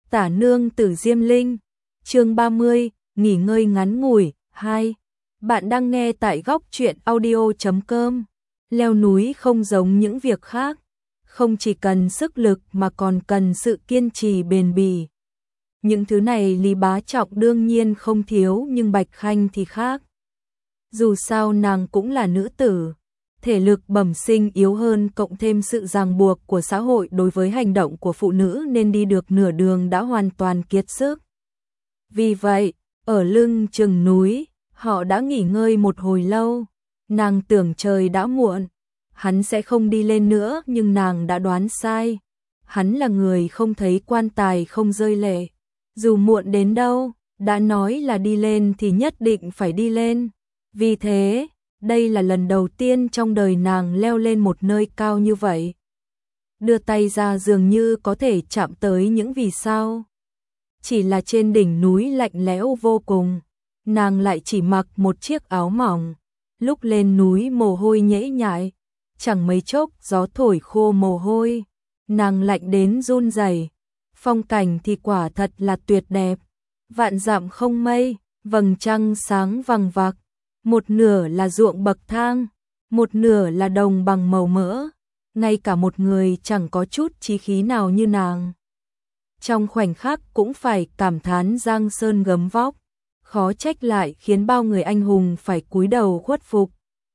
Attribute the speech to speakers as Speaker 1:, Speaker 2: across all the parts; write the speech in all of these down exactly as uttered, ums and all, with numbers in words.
Speaker 1: Tả nương tử Diêm Linh, chương ba mươi, nghỉ ngơi ngắn ngủi, hai. Bạn đang nghe tại góc truyện audio chấm com. Leo núi không giống những việc khác, không chỉ cần sức lực mà còn cần sự kiên trì bền bỉ. Những thứ này Lý Bá Trọng đương nhiên không thiếu, nhưng Bạch Khanh thì khác. Dù sao nàng cũng là nữ tử, thể lực bẩm sinh yếu hơn, cộng thêm sự ràng buộc của xã hội đối với hành động của phụ nữ, nên đi được nửa đường đã hoàn toàn kiệt sức. Vì vậy, ở lưng chừng núi, họ đã nghỉ ngơi một hồi lâu. Nàng tưởng trời đã muộn, hắn sẽ không đi lên nữa, nhưng nàng đã đoán sai. Hắn là người không thấy quan tài không rơi lệ. Dù muộn đến đâu, đã nói là đi lên thì nhất định phải đi lên. Vì thế, đây là lần đầu tiên trong đời nàng leo lên một nơi cao như vậy. Đưa tay ra dường như có thể chạm tới những vì sao. Chỉ là trên đỉnh núi lạnh lẽo vô cùng, nàng lại chỉ mặc một chiếc áo mỏng. Lúc lên núi mồ hôi nhễ nhại, chẳng mấy chốc gió thổi khô mồ hôi, nàng lạnh đến run rẩy. Phong cảnh thì quả thật là tuyệt đẹp, vạn dặm không mây, vầng trăng sáng vằng vặc. Một nửa là ruộng bậc thang, một nửa là đồng bằng màu mỡ, ngay cả một người chẳng có chút chí khí nào như nàng. Trong khoảnh khắc cũng phải cảm thán Giang Sơn gấm vóc, khó trách lại khiến bao người anh hùng phải cúi đầu khuất phục.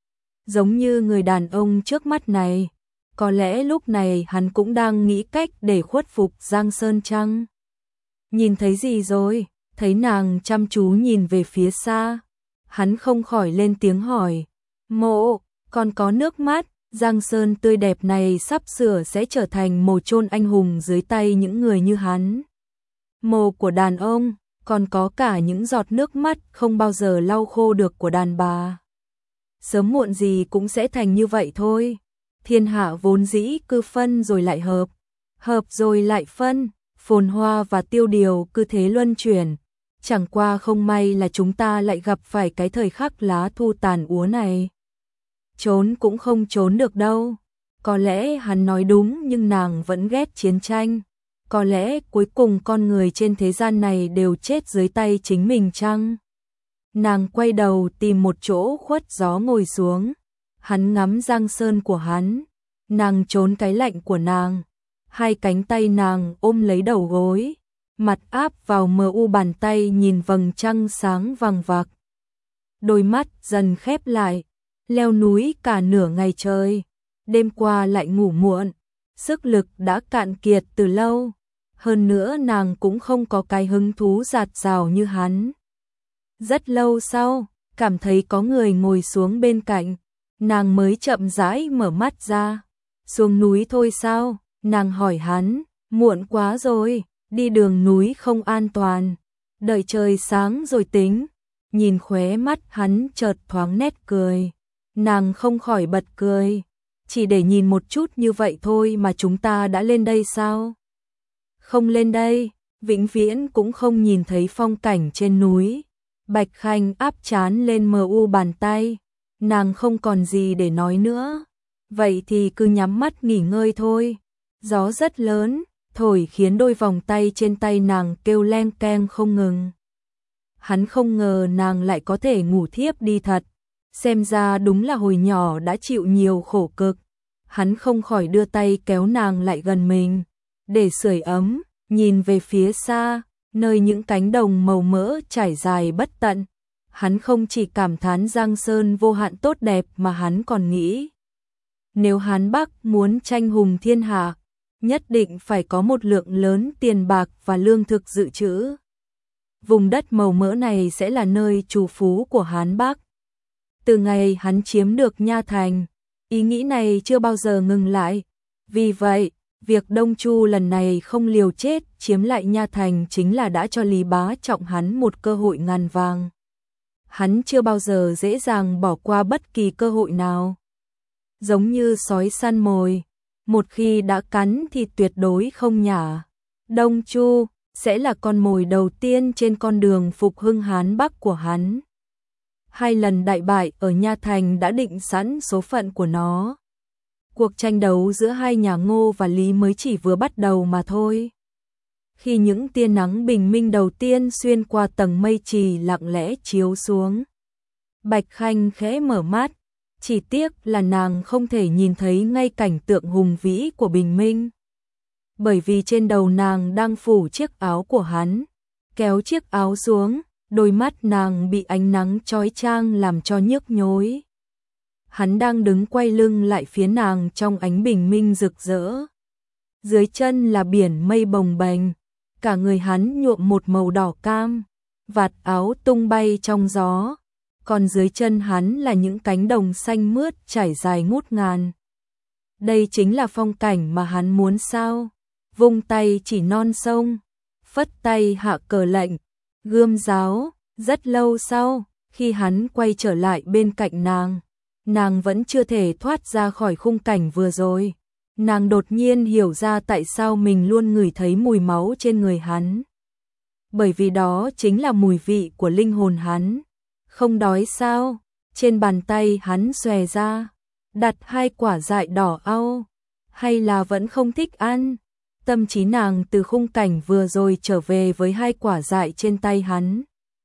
Speaker 1: Giống như người đàn ông trước mắt này, có lẽ lúc này hắn cũng đang nghĩ cách để khuất phục Giang Sơn chăng? Nhìn thấy gì rồi? Thấy nàng chăm chú nhìn về phía xa, hắn không khỏi lên tiếng hỏi. Mộ, còn có nước mắt, Giang Sơn tươi đẹp này sắp sửa sẽ trở thành mồ chôn anh hùng dưới tay những người như hắn. Mồ của đàn ông, còn có cả những giọt nước mắt không bao giờ lau khô được của đàn bà. Sớm muộn gì cũng sẽ thành như vậy thôi. Thiên hạ vốn dĩ cứ phân rồi lại hợp, hợp rồi lại phân, phồn hoa và tiêu điều cứ thế luân chuyển. Chẳng qua không may là chúng ta lại gặp phải cái thời khắc lá thu tàn úa này. Trốn cũng không trốn được đâu. Có lẽ hắn nói đúng, nhưng nàng vẫn ghét chiến tranh. Có lẽ cuối cùng con người trên thế gian này đều chết dưới tay chính mình chăng? Nàng quay đầu tìm một chỗ khuất gió ngồi xuống. Hắn ngắm Giang Sơn của hắn. Nàng trốn cái lạnh của nàng. Hai cánh tay nàng ôm lấy đầu gối, mặt áp vào mờ u bàn tay, nhìn vầng trăng sáng vằng vặc. Đôi mắt dần khép lại, leo núi cả nửa ngày trời, đêm qua lại ngủ muộn, sức lực đã cạn kiệt từ lâu. Hơn nữa nàng cũng không có cái hứng thú dạt dào như hắn. Rất lâu sau, cảm thấy có người ngồi xuống bên cạnh, nàng mới chậm rãi mở mắt ra. Xuống núi thôi sao? Nàng hỏi hắn. Muộn quá rồi, đi đường núi không an toàn, đợi trời sáng rồi tính. Nhìn khóe mắt hắn chợt thoáng nét cười, nàng không khỏi bật cười. Chỉ để nhìn một chút như vậy thôi mà chúng ta đã lên đây sao? Không lên đây, vĩnh viễn cũng không nhìn thấy phong cảnh trên núi. Bạch Khanh áp trán lên mờ u bàn tay, nàng không còn gì để nói nữa. Vậy thì cứ nhắm mắt nghỉ ngơi thôi. Gió rất lớn, thổi khiến đôi vòng tay trên tay nàng kêu leng keng không ngừng. Hắn không ngờ nàng lại có thể ngủ thiếp đi thật. Xem ra đúng là hồi nhỏ đã chịu nhiều khổ cực. Hắn không khỏi đưa tay kéo nàng lại gần mình, để sưởi ấm, nhìn về phía xa, nơi những cánh đồng màu mỡ trải dài bất tận. Hắn không chỉ cảm thán Giang Sơn vô hạn tốt đẹp, mà hắn còn nghĩ, nếu Hán Bắc muốn tranh hùng thiên hạ, nhất định phải có một lượng lớn tiền bạc và lương thực dự trữ. Vùng đất màu mỡ này sẽ là nơi trù phú của Hán Bắc. Từ ngày hắn chiếm được Nha Thành, ý nghĩ này chưa bao giờ ngừng lại. Vì vậy, việc Đông Chu lần này không liều chết chiếm lại Nha Thành chính là đã cho Lý Bá Trọng hắn một cơ hội ngàn vàng. Hắn chưa bao giờ dễ dàng bỏ qua bất kỳ cơ hội nào. Giống như sói săn mồi, một khi đã cắn thì tuyệt đối không nhả. Đông Chu sẽ là con mồi đầu tiên trên con đường phục hưng Hán Bắc của hắn. Hai lần đại bại ở Nha Thành đã định sẵn số phận của nó. Cuộc tranh đấu giữa hai nhà Ngô và Lý mới chỉ vừa bắt đầu mà thôi. khi những tia nắng bình minh đầu tiên xuyên qua tầng mây trì lặng lẽ chiếu xuống. Bạch Khanh khẽ mở mắt, chỉ tiếc là nàng không thể nhìn thấy ngay cảnh tượng hùng vĩ của bình minh. Bởi vì trên đầu nàng đang phủ chiếc áo của hắn, kéo chiếc áo xuống, đôi mắt nàng bị ánh nắng chói chang làm cho nhức nhối. Hắn đang đứng quay lưng lại phía nàng trong ánh bình minh rực rỡ. Dưới chân là biển mây bồng bềnh, cả người hắn nhuộm một màu đỏ cam, vạt áo tung bay trong gió, còn dưới chân hắn là những cánh đồng xanh mướt trải dài ngút ngàn. Đây chính là phong cảnh mà hắn muốn sao? Vung tay chỉ non sông, phất tay hạ cờ lệnh, gươm giáo. Rất lâu sau, khi hắn quay trở lại bên cạnh nàng, nàng vẫn chưa thể thoát ra khỏi khung cảnh vừa rồi. Nàng đột nhiên hiểu ra tại sao mình luôn ngửi thấy mùi máu trên người hắn. Bởi vì đó chính là mùi vị của linh hồn hắn. Không đói sao? Trên bàn tay hắn xòe ra, đặt hai quả dại đỏ au. Hay là vẫn không thích ăn? Tâm trí nàng từ khung cảnh vừa rồi trở về với hai quả dại trên tay hắn.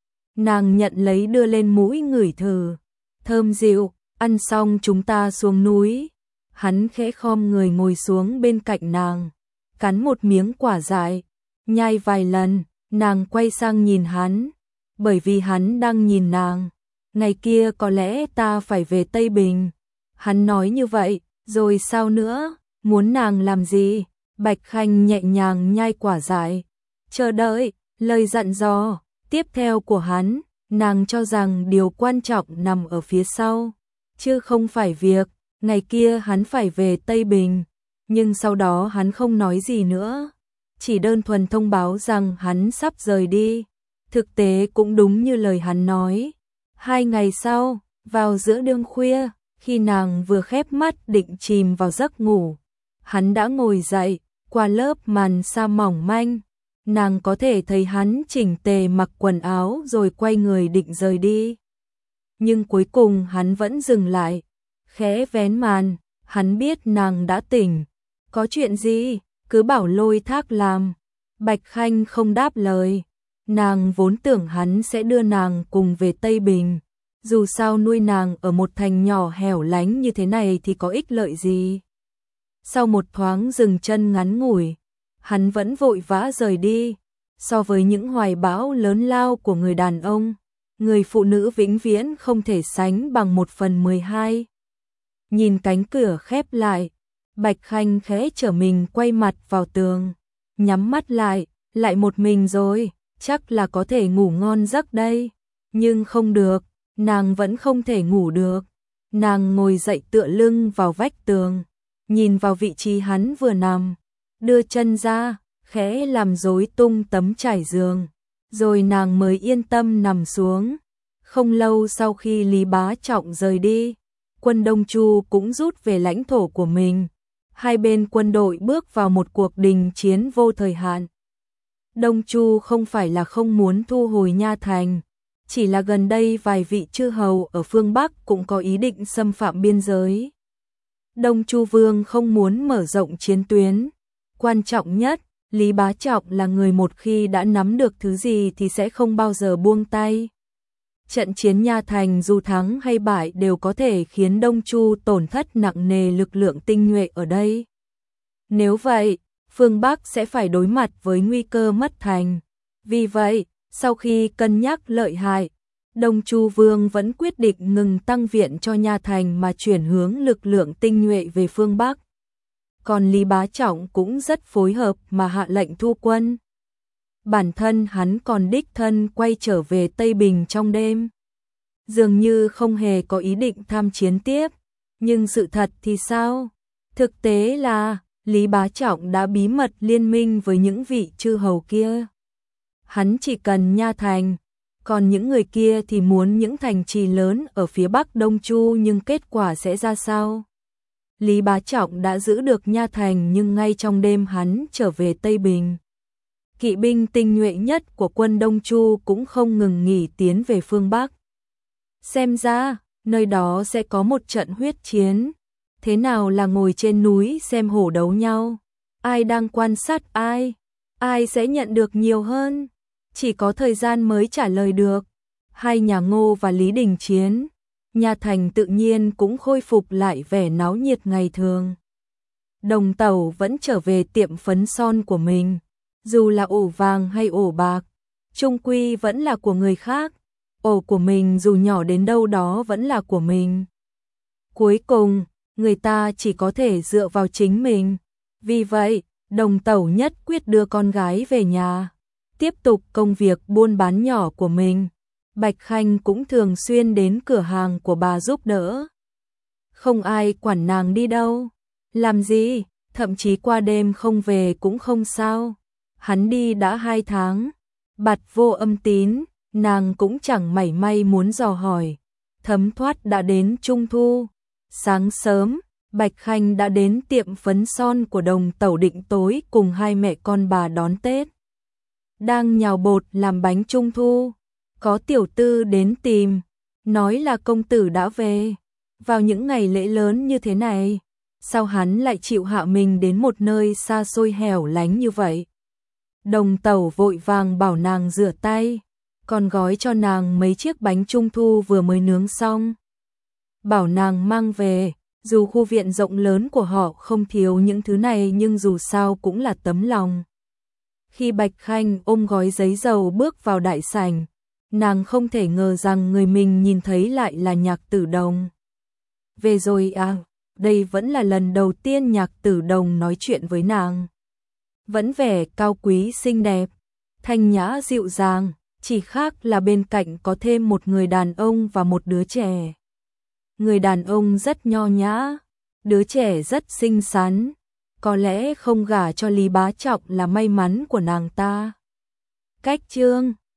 Speaker 1: Nàng nhận lấy đưa lên mũi ngửi thử. Thơm dịu, ăn xong chúng ta xuống núi. Hắn khẽ khom người ngồi xuống bên cạnh nàng, cắn một miếng quả dại, nhai vài lần, nàng quay sang nhìn hắn, bởi vì hắn đang nhìn nàng. Ngày kia có lẽ ta phải về Tây Bình. Hắn nói như vậy, rồi sao nữa, muốn nàng làm gì? Bạch Khanh nhẹ nhàng nhai quả dại, chờ đợi lời dặn dò tiếp theo của hắn. Nàng cho rằng điều quan trọng nằm ở phía sau, chứ không phải việc ngày kia hắn phải về Tây Bình. Nhưng sau đó hắn không nói gì nữa, chỉ đơn thuần thông báo rằng hắn sắp rời đi. Thực tế cũng đúng như lời hắn nói. Hai ngày sau, vào giữa đêm khuya, khi nàng vừa khép mắt định chìm vào giấc ngủ, hắn đã ngồi dậy, qua lớp màn sa mỏng manh. Nàng có thể thấy hắn chỉnh tề mặc quần áo rồi quay người định rời đi. Nhưng cuối cùng hắn vẫn dừng lại, khẽ vén màn. Hắn biết nàng đã tỉnh. Có chuyện gì, cứ bảo Lôi Thác làm. Bạch Khanh không đáp lời. Nàng vốn tưởng hắn sẽ đưa nàng cùng về Tây Bình. Dù sao nuôi nàng ở một thành nhỏ hẻo lánh như thế này thì có ích lợi gì. Sau một thoáng dừng chân ngắn ngủi, hắn vẫn vội vã rời đi. So với những hoài bão lớn lao của người đàn ông, người phụ nữ vĩnh viễn không thể sánh bằng một phần mười hai. Nhìn cánh cửa khép lại, Bạch Khanh khẽ trở mình quay mặt vào tường, nhắm mắt lại, lại một mình rồi, chắc là có thể ngủ ngon giấc đây. Nhưng không được, nàng vẫn không thể ngủ được. Nàng ngồi dậy tựa lưng vào vách tường, nhìn vào vị trí hắn vừa nằm, đưa chân ra, khẽ làm rối tung tấm trải giường, rồi nàng mới yên tâm nằm xuống. Không lâu sau khi Lý Bá Trọng rời đi, quân Đông Chu cũng rút về lãnh thổ của mình. Hai bên quân đội bước vào một cuộc đình chiến vô thời hạn. Đông Chu không phải là không muốn thu hồi Nha Thành, chỉ là gần đây vài vị chư hầu ở phương Bắc cũng có ý định xâm phạm biên giới. Đông Chu Vương không muốn mở rộng chiến tuyến. Quan trọng nhất, Lý Bá Trọng là người một khi đã nắm được thứ gì thì sẽ không bao giờ buông tay. Trận chiến Nha Thành dù thắng hay bại đều có thể khiến Đông Chu tổn thất nặng nề lực lượng tinh nhuệ ở đây. Nếu vậy, phương Bắc sẽ phải đối mặt với nguy cơ mất thành. Vì vậy, sau khi cân nhắc lợi hại, Đông Chu Vương vẫn quyết định ngừng tăng viện cho Nha Thành mà chuyển hướng lực lượng tinh nhuệ về phương Bắc. Còn Lý Bá Trọng cũng rất phối hợp mà hạ lệnh thu quân. Bản thân hắn còn đích thân quay trở về Tây Bình trong đêm. Dường như không hề có ý định tham chiến tiếp. Nhưng sự thật thì sao? Thực tế là Lý Bá Trọng đã bí mật liên minh với những vị chư hầu kia. Hắn chỉ cần Nha Thành, còn những người kia thì muốn những thành trì lớn ở phía Bắc Đông Chu, nhưng kết quả sẽ ra sao? Lý Bá Trọng đã giữ được Nha Thành nhưng ngay trong đêm hắn trở về Tây Bình. Kỵ binh tinh nhuệ nhất của quân Đông Chu cũng không ngừng nghỉ tiến về phương Bắc. Xem ra, nơi đó sẽ có một trận huyết chiến. Thế nào là ngồi trên núi xem hổ đấu nhau? Ai đang quan sát ai? ai sẽ nhận được nhiều hơn? Chỉ có thời gian mới trả lời được. Hai nhà Ngô và Lý Đình Chiến, nhà Thành tự nhiên cũng khôi phục lại vẻ náo nhiệt ngày thường. Đồng Tẩu vẫn trở về tiệm phấn son của mình, dù là ổ vàng hay ổ bạc, chung quy vẫn là của người khác, ổ của mình dù nhỏ đến đâu đó vẫn là của mình. Cuối cùng, người ta chỉ có thể dựa vào chính mình. Vì vậy, Đồng Tẩu nhất quyết đưa con gái về nhà, tiếp tục công việc buôn bán nhỏ của mình. Bạch Khanh cũng thường xuyên đến cửa hàng của bà giúp đỡ. Không ai quản nàng đi đâu, làm gì, thậm chí qua đêm không về cũng không sao. Hắn đi đã hai tháng, Bạt Vô Âm Tín, nàng cũng chẳng mảy may muốn dò hỏi. Thấm thoát đã đến Trung Thu. Sáng sớm, Bạch Khanh đã đến tiệm phấn son của Đồng Tẩu định tối cùng hai mẹ con bà đón Tết. Đang nhào bột làm bánh Trung Thu, có tiểu tư đến tìm, nói là công tử đã về. Vào những ngày lễ lớn như thế này, sao hắn lại chịu hạ mình đến một nơi xa xôi hẻo lánh như vậy? Đồng Tẩu vội vàng bảo nàng rửa tay, còn gói cho nàng mấy chiếc bánh Trung Thu vừa mới nướng xong. Bảo nàng mang về, dù khu viện rộng lớn của họ không thiếu những thứ này nhưng dù sao cũng là tấm lòng. Khi Bạch Khanh ôm gói giấy dầu bước vào đại sảnh, nàng không thể ngờ rằng người mình nhìn thấy lại là Nhạc Tử Đồng. Về rồi à, đây vẫn là lần đầu tiên Nhạc Tử Đồng nói chuyện với nàng. Vẫn vẻ cao quý xinh đẹp, thanh nhã dịu dàng, chỉ khác là bên cạnh có thêm một người đàn ông và một đứa trẻ. Người đàn ông rất nho nhã, đứa trẻ rất xinh xắn, có lẽ không gả cho Lý Bá Trọng là may mắn của nàng ta. Cách chương